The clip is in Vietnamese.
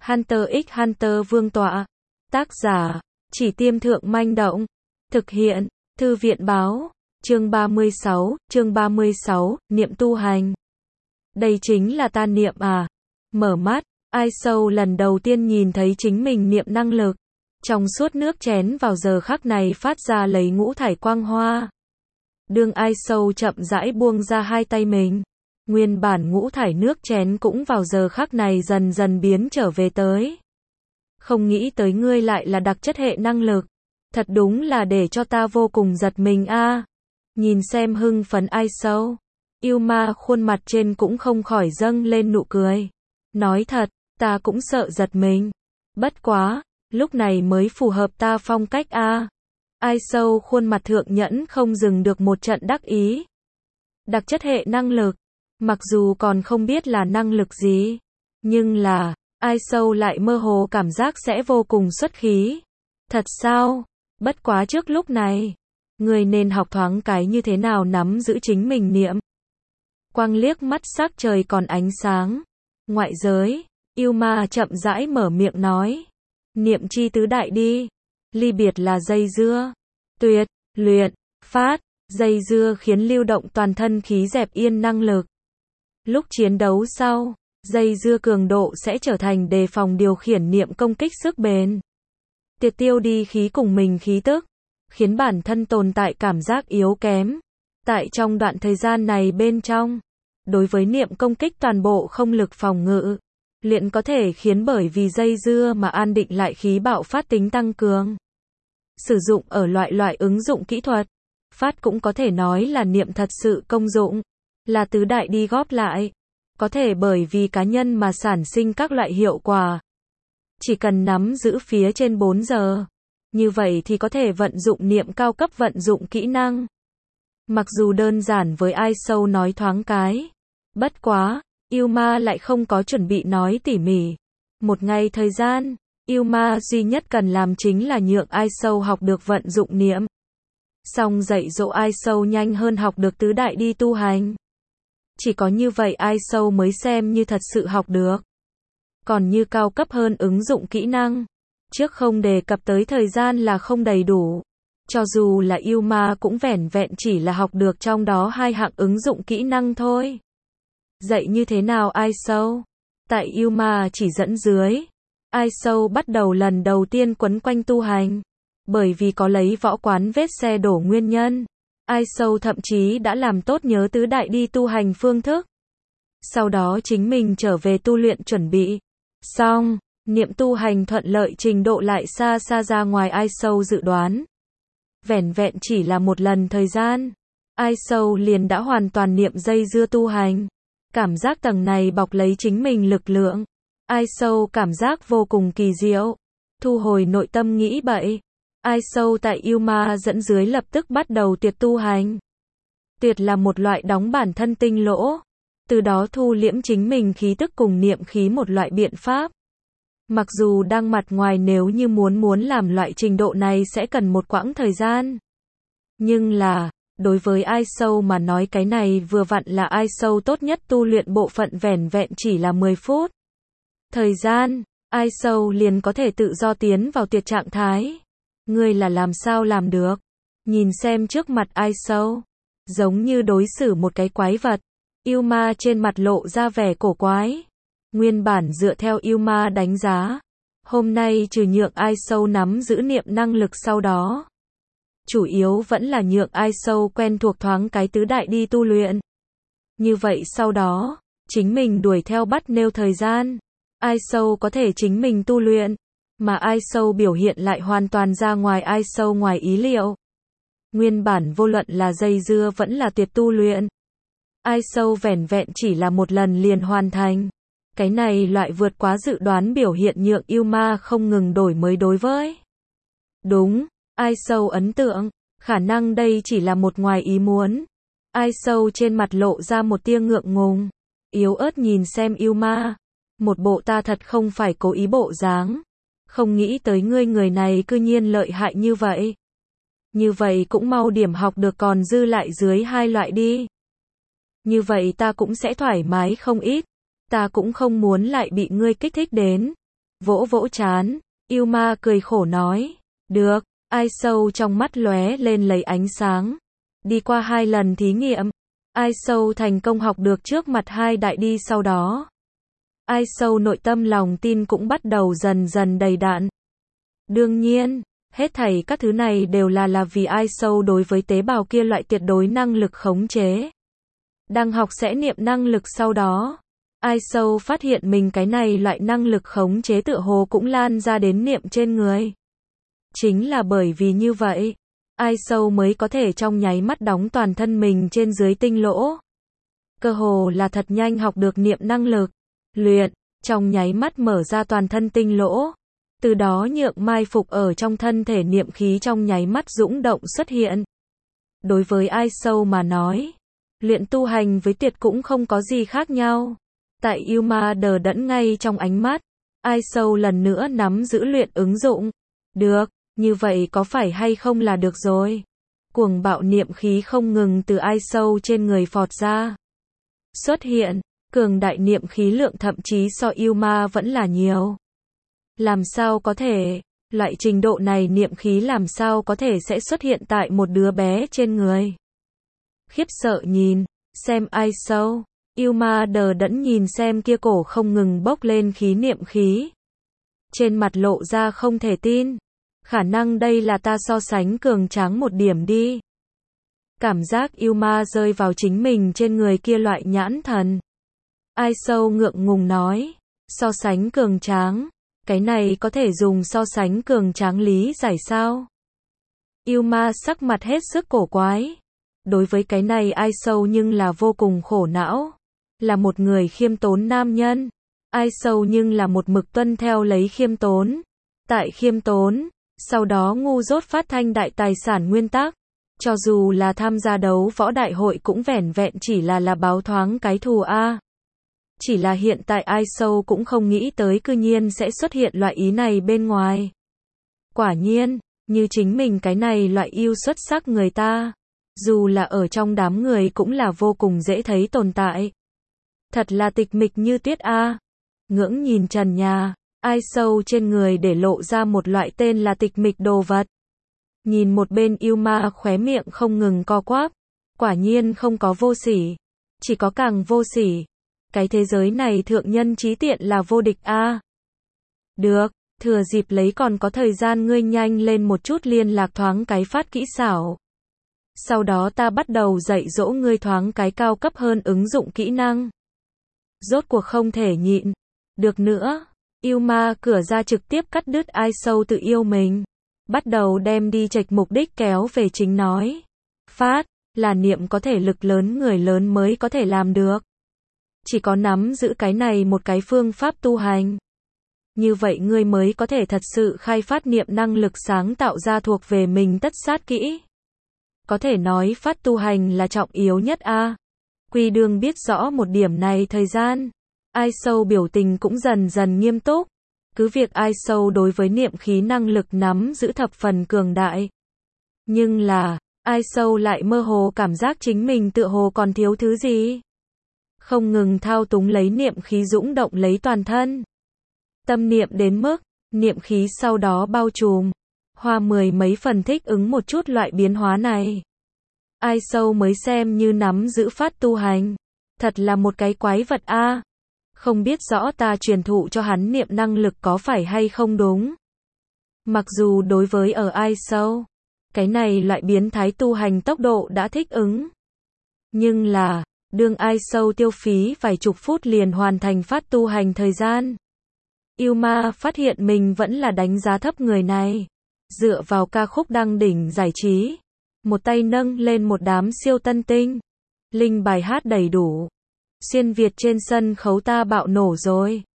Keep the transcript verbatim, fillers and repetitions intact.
Hunter x Hunter vương tọa. Tác giả, Chỉ Tiêm Thượng Manh Động. Thực hiện, Thư viện báo. Chương ba mươi sáu, chương ba mươi sáu, niệm tu hành. Đây chính là ta niệm à? Mở mắt, Ai Sâu lần đầu tiên nhìn thấy chính mình niệm năng lực. Trong suốt nước chén vào giờ khắc này phát ra lấy ngũ thải quang hoa. Đương Ai Sâu chậm rãi buông ra hai tay mình. Nguyên bản ngũ thải nước chén cũng vào giờ khắc này dần dần biến trở về tới. Không nghĩ tới ngươi lại là đặc chất hệ năng lực. Thật đúng là để cho ta vô cùng giật mình a. À. Nhìn xem hưng phấn Ai Sâu. Yêu ma khuôn mặt trên cũng không khỏi dâng lên nụ cười. Nói thật, ta cũng sợ giật mình. Bất quá, lúc này mới phù hợp ta phong cách a. À. Ai Sâu khuôn mặt thượng nhẫn không dừng được một trận đắc ý. Đặc chất hệ năng lực. Mặc dù còn không biết là năng lực gì, nhưng là, Ai Sâu lại mơ hồ cảm giác sẽ vô cùng xuất khí. Thật sao? Bất quá trước lúc này, người nên học thoáng cái như thế nào nắm giữ chính mình niệm. Quang liếc mắt sắc trời còn ánh sáng. Ngoại giới, yêu ma chậm rãi mở miệng nói. Niệm chi tứ đại đi. Ly biệt là dây dưa. Tuyệt, luyện, phát. Dây dưa khiến lưu động toàn thân khí dẹp yên năng lực. Lúc chiến đấu sau, dây dưa cường độ sẽ trở thành đề phòng điều khiển niệm công kích sức bền. Tiệt tiêu đi khí cùng mình khí tức, khiến bản thân tồn tại cảm giác yếu kém. Tại trong đoạn thời gian này bên trong, đối với niệm công kích toàn bộ không lực phòng ngự, luyện có thể khiến bởi vì dây dưa mà an định lại khí bạo phát tính tăng cường. Sử dụng ở loại loại ứng dụng kỹ thuật, phát cũng có thể nói là niệm thật sự công dụng. Là tứ đại đi góp lại. Có thể bởi vì cá nhân mà sản sinh các loại hiệu quả. Chỉ cần nắm giữ phía trên bốn giờ. Như vậy thì có thể vận dụng niệm cao cấp vận dụng kỹ năng. Mặc dù đơn giản với Ai Sâu nói thoáng cái. Bất quá, yêu ma lại không có chuẩn bị nói tỉ mỉ. Một ngày thời gian, yêu ma duy nhất cần làm chính là nhượng Ai Sâu học được vận dụng niệm. Xong dạy dỗ Ai Sâu nhanh hơn học được tứ đại đi tu hành. Chỉ có như vậy Ai Sâu mới xem như thật sự học được. Còn như cao cấp hơn ứng dụng kỹ năng, trước không đề cập tới thời gian là không đầy đủ. Cho dù là yêu ma cũng vẻn vẹn chỉ là học được trong đó hai hạng ứng dụng kỹ năng thôi. Dạy như thế nào Ai Sâu? Tại yêu ma chỉ dẫn dưới, Ai Sâu bắt đầu lần đầu tiên quấn quanh tu hành. Bởi vì có lấy võ quán vết xe đổ nguyên nhân. Ai Sâu thậm chí đã làm tốt nhớ tứ đại đi tu hành phương thức. Sau đó chính mình trở về tu luyện chuẩn bị. Xong, niệm tu hành thuận lợi trình độ lại xa xa ra ngoài Ai Sâu dự đoán. Vẻn vẹn chỉ là một lần thời gian. Ai Sâu liền đã hoàn toàn niệm dây dưa tu hành. Cảm giác tầng này bọc lấy chính mình lực lượng. Ai Sâu cảm giác vô cùng kỳ diệu. Thu hồi nội tâm nghĩ bậy. Ai Sâu tại yêu ma dẫn dưới lập tức bắt đầu tuyệt tu hành. Tuyệt là một loại đóng bản thân tinh lỗ. Từ đó thu liễm chính mình khí tức cùng niệm khí một loại biện pháp. Mặc dù đang mặt ngoài nếu như muốn muốn làm loại trình độ này sẽ cần một quãng thời gian. Nhưng là, đối với Ai Sâu mà nói cái này vừa vặn là Ai Sâu tốt nhất tu luyện bộ phận vẻn vẹn chỉ là mười phút. Thời gian, Ai Sâu liền có thể tự do tiến vào tuyệt trạng thái. Ngươi là làm sao làm được? Nhìn xem trước mặt Ai Sâu, giống như đối xử một cái quái vật. Yêu ma trên mặt lộ ra vẻ cổ quái. Nguyên bản dựa theo yêu ma đánh giá, hôm nay trừ nhượng Ai Sâu nắm giữ niệm năng lực sau đó, chủ yếu vẫn là nhượng Ai Sâu quen thuộc thoáng cái tứ đại đi tu luyện. Như vậy sau đó, chính mình đuổi theo bắt nêu thời gian, Ai Sâu có thể chính mình tu luyện. Mà Ai Sâu biểu hiện lại hoàn toàn ra ngoài Ai Sâu ngoài ý liệu. Nguyên bản vô luận là dây dưa vẫn là tuyệt tu luyện. Ai Sâu vẻn vẹn chỉ là một lần liền hoàn thành. Cái này loại vượt quá dự đoán biểu hiện nhượng yêu ma không ngừng đổi mới đối với. Đúng, Ai Sâu ấn tượng, khả năng đây chỉ là một ngoài ý muốn. Ai Sâu trên mặt lộ ra một tia ngượng ngùng. Yếu ớt nhìn xem yêu ma. Một bộ ta thật không phải cố ý bộ dáng. Không nghĩ tới ngươi người này cư nhiên lợi hại như vậy. Như vậy cũng mau điểm học được còn dư lại dưới hai loại đi. Như vậy ta cũng sẽ thoải mái không ít. Ta cũng không muốn lại bị ngươi kích thích đến. Vỗ vỗ trán, yêu ma cười khổ nói. Được, ai sâu trong mắt lóe lên lấy ánh sáng. Đi qua hai lần thí nghiệm, ai sâu thành công học được trước mặt hai đại đi sau đó. Ai sâu nội tâm lòng tin cũng bắt đầu dần dần đầy đặn. Đương nhiên, hết thảy các thứ này đều là là vì ai sâu đối với tế bào kia loại tuyệt đối năng lực khống chế. Đang học sẽ niệm năng lực sau đó. Ai sâu phát hiện mình cái này loại năng lực khống chế tựa hồ cũng lan ra đến niệm trên người. Chính là bởi vì như vậy, ai sâu mới có thể trong nháy mắt đóng toàn thân mình trên dưới tinh lỗ. Cơ hồ là thật nhanh học được niệm năng lực. Luyện, trong nháy mắt mở ra toàn thân tinh lỗ. Từ đó nhượng mai phục ở trong thân thể niệm khí trong nháy mắt dũng động xuất hiện. Đối với ai sâu mà nói, luyện tu hành với tuyệt cũng không có gì khác nhau. Tại yêu ma đờ đẫn ngay trong ánh mắt, ai sâu lần nữa nắm giữ luyện ứng dụng. Được, như vậy có phải hay không là được rồi. Cuồng bạo niệm khí không ngừng từ ai sâu trên người phọt ra. Xuất hiện, cường đại niệm khí lượng thậm chí so yêu ma vẫn là nhiều. Làm sao có thể, loại trình độ này niệm khí làm sao có thể sẽ xuất hiện tại một đứa bé trên người. Khiếp sợ nhìn, xem ai sâu, yêu ma đờ đẫn nhìn xem kia cổ không ngừng bốc lên khí niệm khí. Trên mặt lộ ra không thể tin, khả năng đây là ta so sánh cường tráng một điểm đi. Cảm giác yêu ma rơi vào chính mình trên người kia loại nhãn thần. Ai sâu ngượng ngùng nói, so sánh cường tráng. Cái này có thể dùng so sánh cường tráng lý giải sao? Yêu ma sắc mặt hết sức cổ quái. Đối với cái này ai sâu nhưng là vô cùng khổ não. Là một người khiêm tốn nam nhân. Ai sâu nhưng là một mực tuân theo lấy khiêm tốn. Tại khiêm tốn, sau đó ngu dốt phát thanh đại tài sản nguyên tắc. Cho dù là tham gia đấu võ đại hội cũng vẻn vẹn chỉ là là báo thoáng cái thù a. Chỉ là hiện tại ai sâu cũng không nghĩ tới cư nhiên sẽ xuất hiện loại ý này bên ngoài. Quả nhiên, như chính mình cái này loại yêu xuất sắc người ta, dù là ở trong đám người cũng là vô cùng dễ thấy tồn tại. Thật là tịch mịch như tuyết a. Ngưỡng nhìn trần nhà, ai sâu trên người để lộ ra một loại tên là tịch mịch đồ vật. Nhìn một bên yêu ma khóe miệng không ngừng co quắp, quả nhiên không có vô sỉ, chỉ có càng vô sỉ. Cái thế giới này thượng nhân trí tiện là vô địch a. À. Được, thừa dịp lấy còn có thời gian ngươi nhanh lên một chút liên lạc thoáng cái phát kỹ xảo. Sau đó ta bắt đầu dạy dỗ ngươi thoáng cái cao cấp hơn ứng dụng kỹ năng. Rốt cuộc không thể nhịn được nữa, yêu ma cửa ra trực tiếp cắt đứt ai sâu tự yêu mình. Bắt đầu đem đi chệch mục đích kéo về chính nói. Phát, là niệm có thể lực lớn người lớn mới có thể làm được. Chỉ có nắm giữ cái này một cái phương pháp tu hành. Như vậy ngươi mới có thể thật sự khai phát niệm năng lực sáng tạo ra thuộc về mình tất sát kỹ. Có thể nói phát tu hành là trọng yếu nhất a. À. Quy đương biết rõ một điểm này thời gian. Ai sâu biểu tình cũng dần dần nghiêm túc. Cứ việc ai sâu đối với niệm khí năng lực nắm giữ thập phần cường đại. Nhưng là, ai sâu lại mơ hồ cảm giác chính mình tựa hồ còn thiếu thứ gì. Không ngừng thao túng lấy niệm khí dũng động lấy toàn thân. Tâm niệm đến mức, niệm khí sau đó bao trùm. Hoa mười mấy phần thích ứng một chút loại biến hóa này. Ai sâu mới xem như nắm giữ phát tu hành. Thật là một cái quái vật a. À. Không biết rõ ta truyền thụ cho hắn niệm năng lực có phải hay không đúng. Mặc dù đối với ở ai sâu, cái này loại biến thái tu hành tốc độ đã thích ứng. Nhưng là, đương ai sâu tiêu phí vài chục phút liền hoàn thành phát tu hành thời gian. Yêu ma phát hiện mình vẫn là đánh giá thấp người này. Dựa vào ca khúc đăng đỉnh giải trí. Một tay nâng lên một đám siêu tân tinh. Linh bài hát đầy đủ. Xuyên Việt trên sân khấu ta bạo nổ rồi.